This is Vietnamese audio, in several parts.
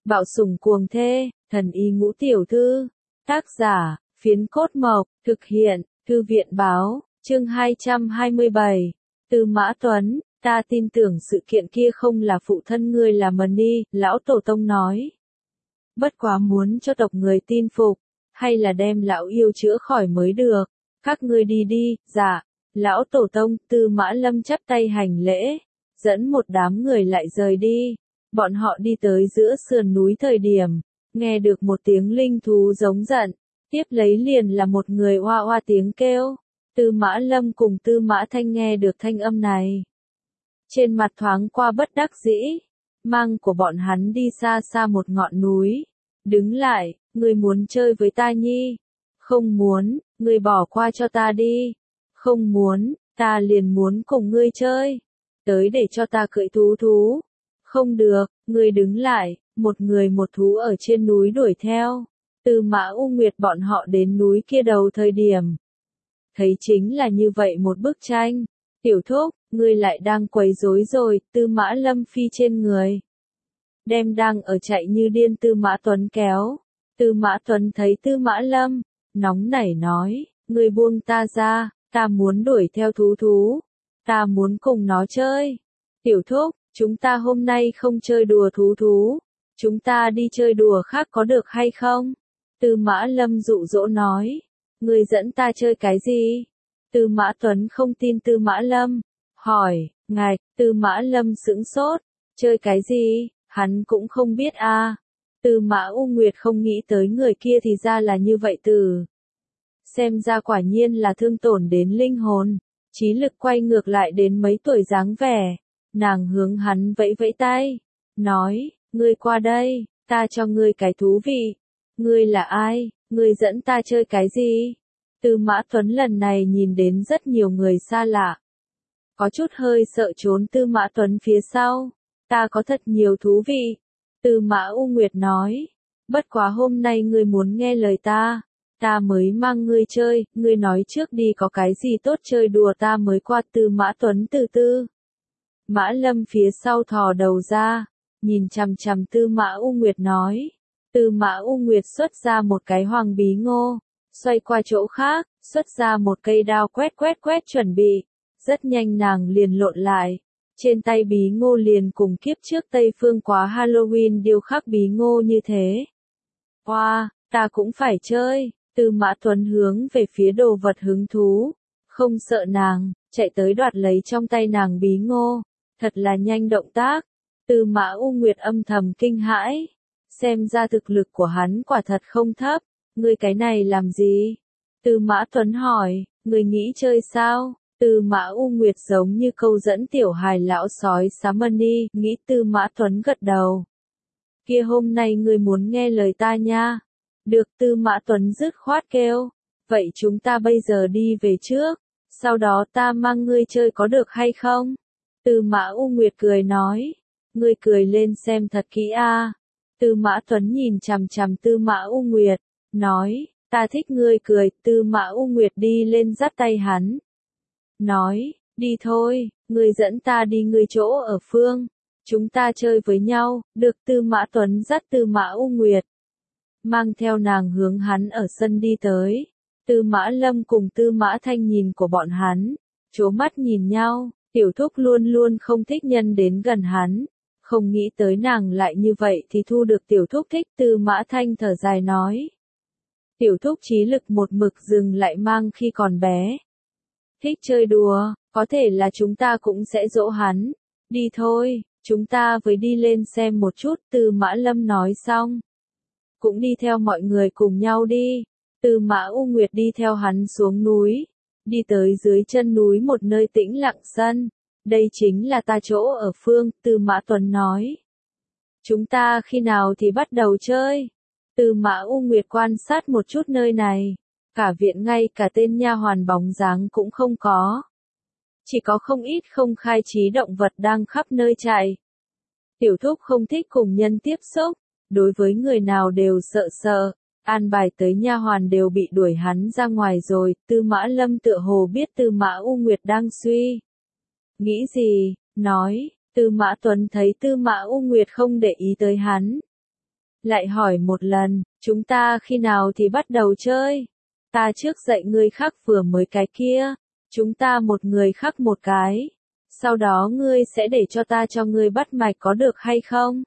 Bạo sủng cuồng thê, thần y ngũ tiểu thư. Tác giả, Phiến Cốt Mộc, thực hiện, Thư viện báo, chương 227. Tư Mã Tuấn, ta tin tưởng sự kiện kia không là phụ thân ngươi làm Ni, lão tổ tông nói. Bất quá muốn cho tộc người tin phục, hay là đem lão yêu chữa khỏi mới được. Các ngươi đi đi, dạ. Lão tổ tông, Tư Mã Lâm chắp tay hành lễ, dẫn một đám người lại rời đi. Bọn họ đi tới giữa sườn núi thời điểm, nghe được một tiếng linh thú giống giận, tiếp lấy liền là một người oa oa tiếng kêu. Tư Mã Lâm cùng Tư Mã Thanh nghe được thanh âm này. Trên mặt thoáng qua bất đắc dĩ, mang của bọn hắn đi xa xa một ngọn núi. Đứng lại, ngươi muốn chơi với ta nhi? Không muốn, ngươi bỏ qua cho ta đi. Không muốn, ta liền muốn cùng ngươi chơi. Tới để cho ta cưỡi thú. Không được, ngươi đứng lại, một người một thú ở trên núi đuổi theo. Tư Mã U Nguyệt bọn họ đến núi kia đầu thời điểm. Thấy chính là như vậy một bức tranh. Tiểu thúc, ngươi lại đang quấy rối rồi, Tư Mã Lâm phi trên người. Đem đang ở chạy như điên Tư Mã Tuấn kéo. Tư Mã Tuấn thấy Tư Mã Lâm, nóng nảy nói, ngươi buông ta ra, ta muốn đuổi theo thú. Ta muốn cùng nó chơi. Tiểu thúc, chúng ta hôm nay không chơi đùa thú. Chúng ta đi chơi đùa khác có được hay không? Tư Mã Lâm dụ dỗ nói. Ngươi dẫn ta chơi cái gì? Tư Mã Tuấn không tin Tư Mã Lâm. Hỏi, ngài, Tư Mã Lâm sững sốt. Chơi cái gì? Hắn cũng không biết a. Tư Mã U Nguyệt không nghĩ tới người kia thì ra là như vậy từ. Xem ra quả nhiên là thương tổn đến linh hồn. Trí lực quay ngược lại đến mấy tuổi dáng vẻ. Nàng hướng hắn vẫy vẫy tay. Nói, ngươi qua đây, ta cho ngươi cái thú vị. Ngươi là ai? Ngươi dẫn ta chơi cái gì? Tư Mã Tuấn lần này nhìn đến rất nhiều người xa lạ. Có chút hơi sợ trốn Tư Mã Tuấn phía sau. Ta có thật nhiều thú vị. Tư Mã U Nguyệt nói. Bất quá hôm nay ngươi muốn nghe lời ta. Ta mới mang ngươi chơi, ngươi nói trước đi có cái gì tốt chơi đùa ta mới qua. Tư Mã Tuấn từ từ. Mã Lâm phía sau thò đầu ra, nhìn chằm chằm Tư Mã U Nguyệt nói. Tư Mã U Nguyệt xuất ra một cái hoàng bí ngô, xoay qua chỗ khác, xuất ra một cây đao quét chuẩn bị. Rất nhanh nàng liền lộn lại. Trên tay bí ngô liền cùng kiếp trước Tây Phương quá Halloween điêu khắc bí ngô như thế. Wow, ta cũng phải chơi. Tư Mã Tuấn hướng về phía đồ vật hứng thú. Không sợ nàng, chạy tới đoạt lấy trong tay nàng bí ngô. Thật là nhanh động tác. Tư Mã U Nguyệt âm thầm kinh hãi. Xem ra thực lực của hắn quả thật không thấp. Ngươi cái này làm gì? Tư Mã Tuấn hỏi, ngươi nghĩ chơi sao? Tư Mã U Nguyệt giống như câu dẫn tiểu hài lão sói Samani, nghĩ Tư Mã Tuấn gật đầu. Kia hôm nay ngươi muốn nghe lời ta nha. Được, Tư Mã Tuấn dứt khoát kêu. Vậy chúng ta bây giờ đi về trước. Sau đó ta mang ngươi chơi có được hay không? Tư Mã U Nguyệt cười nói. Ngươi cười lên xem thật kỹ a. Tư Mã Tuấn nhìn chằm chằm Tư Mã U Nguyệt. Nói, ta thích ngươi cười. Tư Mã U Nguyệt đi lên dắt tay hắn. Nói, đi thôi, ngươi dẫn ta đi ngươi chỗ ở phương. Chúng ta chơi với nhau, được. Tư Mã Tuấn dắt Tư Mã U Nguyệt. Mang theo nàng hướng hắn ở sân đi tới. Tư Mã Lâm cùng Tư Mã Thanh nhìn của bọn hắn. Chố mắt nhìn nhau, tiểu thúc luôn luôn không thích nhân đến gần hắn. Không nghĩ tới nàng lại như vậy thì thu được tiểu thúc thích. Tư Mã Thanh thở dài nói. Tiểu thúc trí lực một mực dừng lại mang khi còn bé. Thích chơi đùa, có thể là chúng ta cũng sẽ dỗ hắn. Đi thôi, chúng ta với đi lên xem một chút. Tư Mã Lâm nói xong. Cũng đi theo mọi người cùng nhau đi. Tư Mã U Nguyệt đi theo hắn xuống núi. Đi tới dưới chân núi một nơi tĩnh lặng sân. Đây chính là ta chỗ ở phương, Tư Mã Tuấn nói. Chúng ta khi nào thì bắt đầu chơi? Tư Mã U Nguyệt quan sát một chút nơi này. Cả viện ngay cả tên nha hoàn bóng dáng cũng không có. Chỉ có không ít không khai trí động vật đang khắp nơi chạy. Tiểu thúc không thích cùng nhân tiếp xúc. Đối với người nào đều sợ. An bài tới nha hoàn đều bị đuổi hắn ra ngoài rồi. Tư Mã Lâm tựa hồ biết Tư Mã U Nguyệt đang suy nghĩ gì, nói. Tư Mã Tuấn thấy Tư Mã U Nguyệt không để ý tới hắn. lại hỏi một lần, chúng ta khi nào thì bắt đầu chơi? Ta trước dạy ngươi khắc vừa mới cái kia, chúng ta một người khắc một cái, sau đó ngươi sẽ để cho ta cho ngươi bắt mạch có được hay không?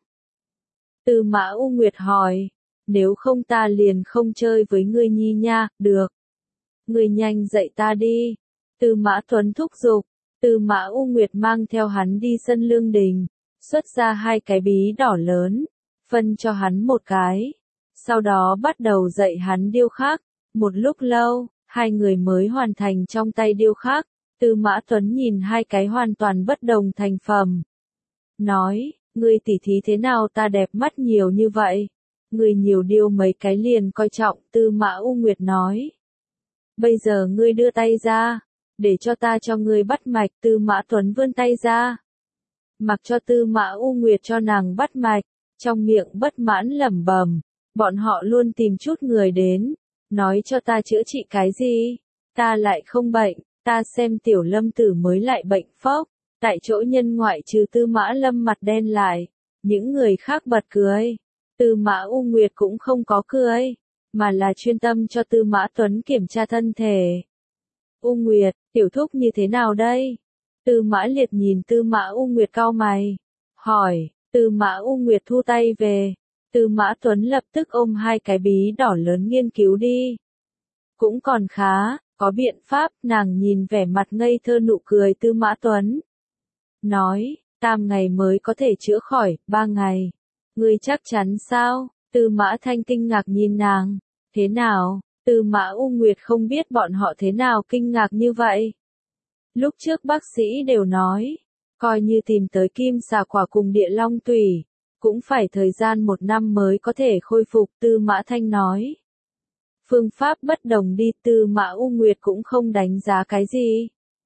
Tư Mã U Nguyệt hỏi, nếu không ta liền không chơi với ngươi nhi nha, được. Ngươi nhanh dạy ta đi. Tư Mã Tuấn thúc giục, Tư Mã U Nguyệt mang theo hắn đi sân lương đình, xuất ra 2 cái bí đỏ lớn, phân cho hắn một cái, sau đó bắt đầu dạy hắn điêu khắc. Một lúc lâu, 2 người mới hoàn thành trong tay điêu khắc. Tư Mã Tuấn nhìn 2 cái hoàn toàn bất đồng thành phẩm, nói, ngươi tỉ thí thế nào ta đẹp mắt nhiều như vậy? Ngươi nhiều điêu mấy cái liền coi trọng. Tư Mã U Nguyệt nói, bây giờ ngươi đưa tay ra, để cho ta cho ngươi bắt mạch. Tư Mã Tuấn vươn tay ra, mặc cho Tư Mã U Nguyệt cho nàng bắt mạch, trong miệng bất mãn lẩm bẩm, bọn họ luôn tìm chút người đến, nói cho ta chữa trị cái gì, ta lại không bệnh, ta xem Tiểu Lâm Tử mới lại bệnh phốc. Tại chỗ nhân ngoại trừ Tư Mã Lâm mặt đen lại, những người khác bật cười. Tư Mã U Nguyệt cũng không có cười, mà là chuyên tâm cho Tư Mã Tuấn kiểm tra thân thể. U Nguyệt, tiểu thúc như thế nào đây? Tư Mã Liệt nhìn Tư Mã U Nguyệt cau mày, hỏi. Tư Mã U Nguyệt thu tay về. Tư Mã Tuấn lập tức ôm 2 cái bí đỏ lớn nghiên cứu đi. Cũng còn khá, có biện pháp. Nàng nhìn vẻ mặt ngây thơ nụ cười Tư Mã Tuấn, nói, 3 ngày mới có thể chữa khỏi. 3 ngày. Ngươi chắc chắn sao? Tư Mã Thanh kinh ngạc nhìn nàng. Thế nào? Tư Mã U Nguyệt không biết bọn họ thế nào kinh ngạc như vậy. Lúc trước bác sĩ đều nói, coi như tìm tới kim xà quả cùng địa long tủy, cũng phải thời gian 1 năm mới có thể khôi phục. Tư Mã Thanh nói, phương pháp bất đồng đi. Tư Mã U Nguyệt cũng không đánh giá cái gì.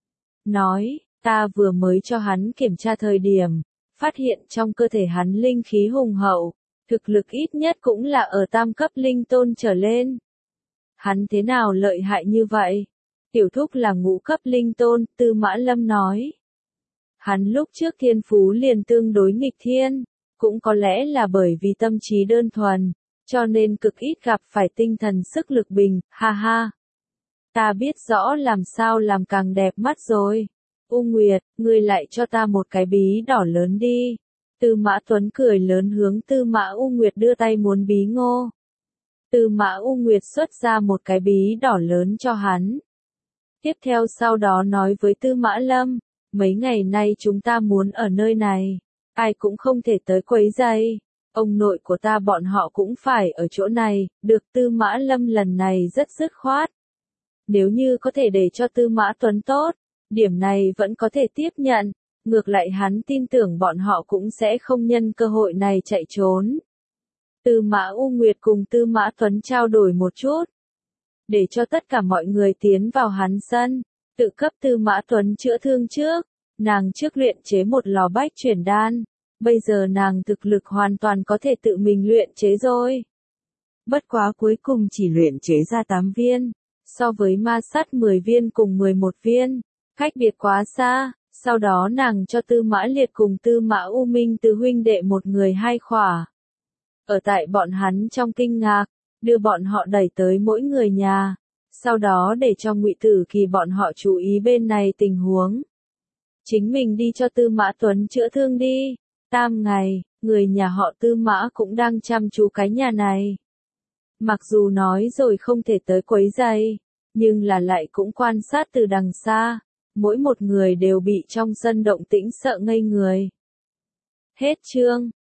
Nói, ta vừa mới cho hắn kiểm tra thời điểm, phát hiện trong cơ thể hắn linh khí hùng hậu, thực lực ít nhất cũng là ở tam cấp linh tôn trở lên. Hắn thế nào lợi hại như vậy? Tiểu thúc là ngũ cấp linh tôn. Tư Mã Lâm nói, hắn lúc trước thiên phú liền tương đối nghịch thiên, cũng có lẽ là bởi vì tâm trí đơn thuần, cho nên cực ít gặp phải tinh thần sức lực bình. Ha ha, ta biết rõ làm sao làm càng đẹp mắt rồi. U Nguyệt, ngươi lại cho ta một cái bí đỏ lớn đi. Tư Mã Tuấn cười lớn hướng Tư Mã U Nguyệt đưa tay muốn bí ngô. Tư Mã U Nguyệt xuất ra một cái bí đỏ lớn cho hắn. Tiếp theo sau đó nói với Tư Mã Lâm, mấy ngày nay chúng ta muốn ở nơi này, ai cũng không thể tới quấy rầy. Ông nội của ta bọn họ cũng phải ở chỗ này. Được. Tư Mã Lâm lần này rất dứt khoát. Nếu như có thể để cho Tư Mã Tuấn tốt, điểm này vẫn có thể tiếp nhận, ngược lại hắn tin tưởng bọn họ cũng sẽ không nhân cơ hội này chạy trốn. Tư Mã U Nguyệt cùng Tư Mã Tuấn trao đổi một chút, để cho tất cả mọi người tiến vào hắn sân, tự cấp Tư Mã Tuấn chữa thương trước. Nàng trước luyện chế một lò bách chuyển đan, bây giờ nàng thực lực hoàn toàn có thể tự mình luyện chế rồi. Bất quá cuối cùng chỉ luyện chế ra 8 viên, so với ma sát 10 viên cùng 11 viên, cách biệt quá xa. Sau đó nàng cho Tư Mã Liệt cùng Tư Mã U Minh từ huynh đệ một người 2 khỏa. Ở tại bọn hắn trong kinh ngạc, đưa bọn họ đẩy tới mỗi người nhà, sau đó để cho Ngụy Tử Kỳ bọn họ chú ý bên này tình huống. Chính mình đi cho Tư Mã Tuấn chữa thương đi. 3 ngày, người nhà họ Tư Mã cũng đang chăm chú cái nhà này. Mặc dù nói rồi không thể tới quấy rầy, nhưng là lại cũng quan sát từ đằng xa. Mỗi một người đều bị trong sân động tĩnh sợ ngây người. Hết chương.